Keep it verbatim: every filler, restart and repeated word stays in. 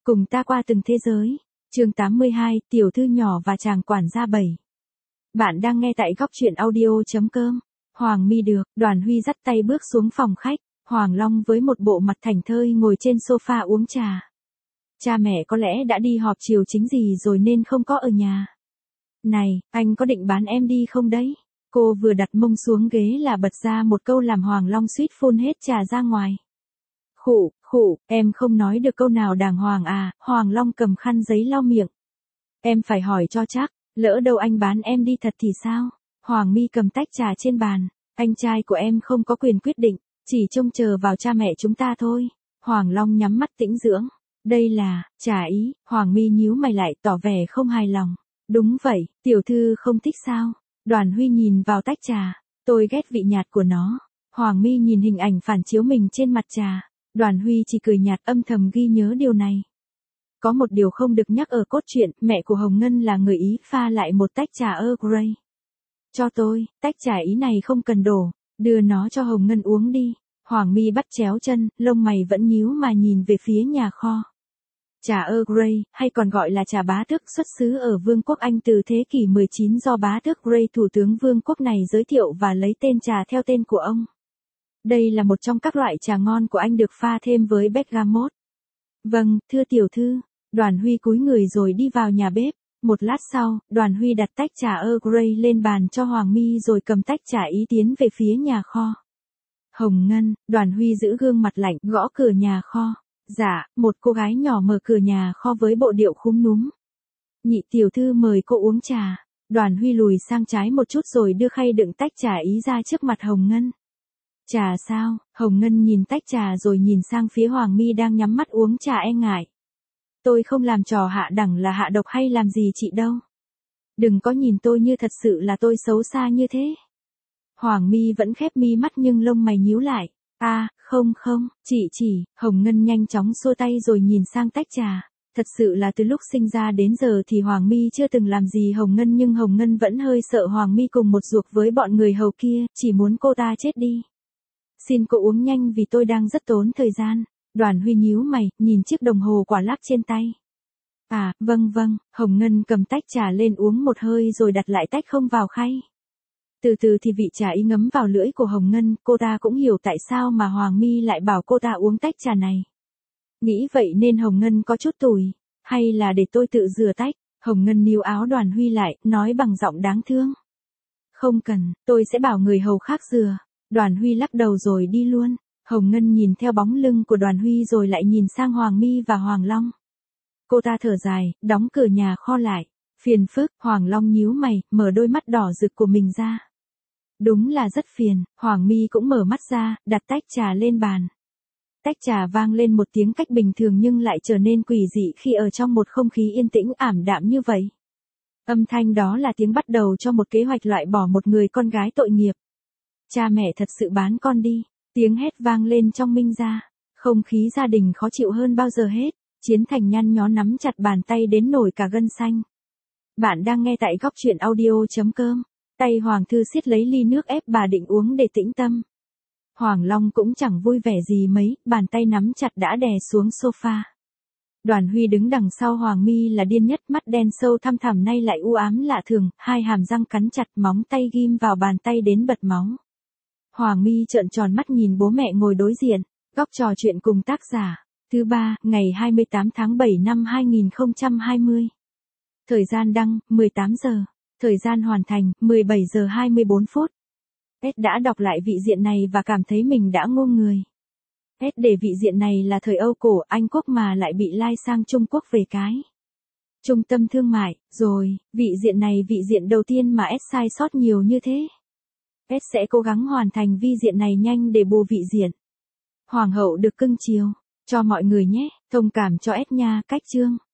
Cùng ta qua từng thế giới. Chương tám mươi hai, tiểu thư nhỏ và chàng quản gia bảy. Bạn đang nghe tại góc truyện audio chấm com. Hoàng Mi được, Đoàn Huy dắt tay bước xuống phòng khách, Hoàng Long với một bộ mặt thảnh thơi ngồi trên sofa uống trà. Cha mẹ có lẽ đã đi họp chiều chính gì rồi nên không có ở nhà. Này, anh có định bán em đi không đấy? Cô vừa đặt mông xuống ghế là bật ra một câu làm Hoàng Long suýt phun hết trà ra ngoài. Khụ, khụ, em không nói được câu nào đàng hoàng à, Hoàng Long cầm khăn giấy lau miệng. Em phải hỏi cho chắc, lỡ đâu anh bán em đi thật thì sao? Hoàng Mi cầm tách trà trên bàn, anh trai của em không có quyền quyết định, chỉ trông chờ vào cha mẹ chúng ta thôi. Hoàng Long nhắm mắt tĩnh dưỡng. Đây là, trà ý, Hoàng Mi nhíu mày lại tỏ vẻ không hài lòng. Đúng vậy, tiểu thư không thích sao? Đoàn Huy nhìn vào tách trà, tôi ghét vị nhạt của nó. Hoàng Mi nhìn hình ảnh phản chiếu mình trên mặt trà. Đoàn Huy chỉ cười nhạt âm thầm ghi nhớ điều này. Có một điều không được nhắc ở cốt truyện, mẹ của Hồng Ngân là người Ý pha lại một tách trà Earl Grey. Cho tôi, tách trà Ý này không cần đổ, đưa nó cho Hồng Ngân uống đi. Hoàng Mi bắt chéo chân, lông mày vẫn nhíu mà nhìn về phía nhà kho. Trà Earl Grey, hay còn gọi là trà bá tước, xuất xứ ở Vương quốc Anh từ thế kỷ mười chín do bá tước Grey thủ tướng vương quốc này giới thiệu và lấy tên trà theo tên của ông. Đây là một trong các loại trà ngon của anh được pha thêm với bergamot. Vâng, thưa tiểu thư. Đoàn Huy cúi người rồi đi vào nhà bếp. Một lát sau, Đoàn Huy đặt tách trà Earl Grey lên bàn cho Hoàng Mi rồi cầm tách trà Ý tiến về phía nhà kho. Hồng Ngân, Đoàn Huy giữ gương mặt lạnh gõ cửa nhà kho. Dạ, một cô gái nhỏ mở cửa nhà kho với bộ điệu khúm núm. Nhị tiểu thư mời cô uống trà. Đoàn Huy lùi sang trái một chút rồi đưa khay đựng tách trà Ý ra trước mặt Hồng Ngân. Trà sao? Hồng Ngân nhìn tách trà rồi nhìn sang phía Hoàng Mi đang nhắm mắt uống trà e ngại. Tôi không làm trò hạ đẳng là hạ độc hay làm gì chị đâu. Đừng có nhìn tôi như thật sự là tôi xấu xa như thế. Hoàng Mi vẫn khép mi mắt nhưng lông mày nhíu lại. À, không không, chị chỉ, Hồng Ngân nhanh chóng xua tay rồi nhìn sang tách trà. Thật sự là từ lúc sinh ra đến giờ thì Hoàng Mi chưa từng làm gì Hồng Ngân nhưng Hồng Ngân vẫn hơi sợ Hoàng Mi cùng một ruột với bọn người hầu kia, chỉ muốn cô ta chết đi. Xin cô uống nhanh vì tôi đang rất tốn thời gian. Đoàn Huy nhíu mày, nhìn chiếc đồng hồ quả lắc trên tay. À, vâng vâng, Hồng Ngân cầm tách trà lên uống một hơi rồi đặt lại tách không vào khay. Từ từ thì vị trà Ý ngấm vào lưỡi của Hồng Ngân, cô ta cũng hiểu tại sao mà Hoàng Mi lại bảo cô ta uống tách trà này. Nghĩ vậy nên Hồng Ngân có chút tủi, hay là để tôi tự rửa tách. Hồng Ngân níu áo Đoàn Huy lại, nói bằng giọng đáng thương. Không cần, tôi sẽ bảo người hầu khác rửa. Đoàn Huy lắc đầu rồi đi luôn. Hồng Ngân nhìn theo bóng lưng của Đoàn Huy rồi lại nhìn sang Hoàng Mi và Hoàng Long. Cô ta thở dài, đóng cửa nhà kho lại. Phiền phức, Hoàng Long nhíu mày, mở đôi mắt đỏ rực của mình ra. Đúng là rất phiền. Hoàng Mi cũng mở mắt ra, đặt tách trà lên bàn. Tách trà vang lên một tiếng cách bình thường nhưng lại trở nên quỷ dị khi ở trong một không khí yên tĩnh ảm đạm như vậy. Âm thanh đó là tiếng bắt đầu cho một kế hoạch loại bỏ một người con gái tội nghiệp. Cha mẹ thật sự bán con đi. Tiếng hét vang lên trong Minh gia. Không khí gia đình khó chịu hơn bao giờ hết. Chiến Thành nhăn nhó nắm chặt bàn tay đến nổi cả gân xanh. Bạn đang nghe tại góc truyện audio chấm com. Tay Hoàng Thư siết lấy ly nước ép bà định uống để tĩnh tâm. Hoàng Long cũng chẳng vui vẻ gì mấy, bàn tay nắm chặt đã đè xuống sofa. Đoàn Huy đứng đằng sau Hoàng Mi là điên nhất, mắt đen sâu thăm thẳm nay lại u ám lạ thường, hai hàm răng cắn chặt, móng tay ghim vào bàn tay đến bật máu. Hoàng Mi trợn tròn mắt nhìn bố mẹ ngồi đối diện, góc trò chuyện cùng tác giả. Thứ ba, ngày hai mươi tám tháng bảy năm hai nghìn không trăm hai mươi. Thời gian đăng, mười tám giờ. Thời gian hoàn thành, mười bảy giờ hai mươi bốn phút. S đã đọc lại vị diện này và cảm thấy mình đã ngu người. S để vị diện này là thời Âu cổ Anh Quốc mà lại bị lai sang Trung Quốc về cái. Trung tâm thương mại, rồi, vị diện này vị diện đầu tiên mà S sai sót nhiều như thế. S sẽ cố gắng hoàn thành vi diện này nhanh để bù vị diện. Hoàng hậu được cưng chiều, cho mọi người nhé, thông cảm cho S nha, cách chương.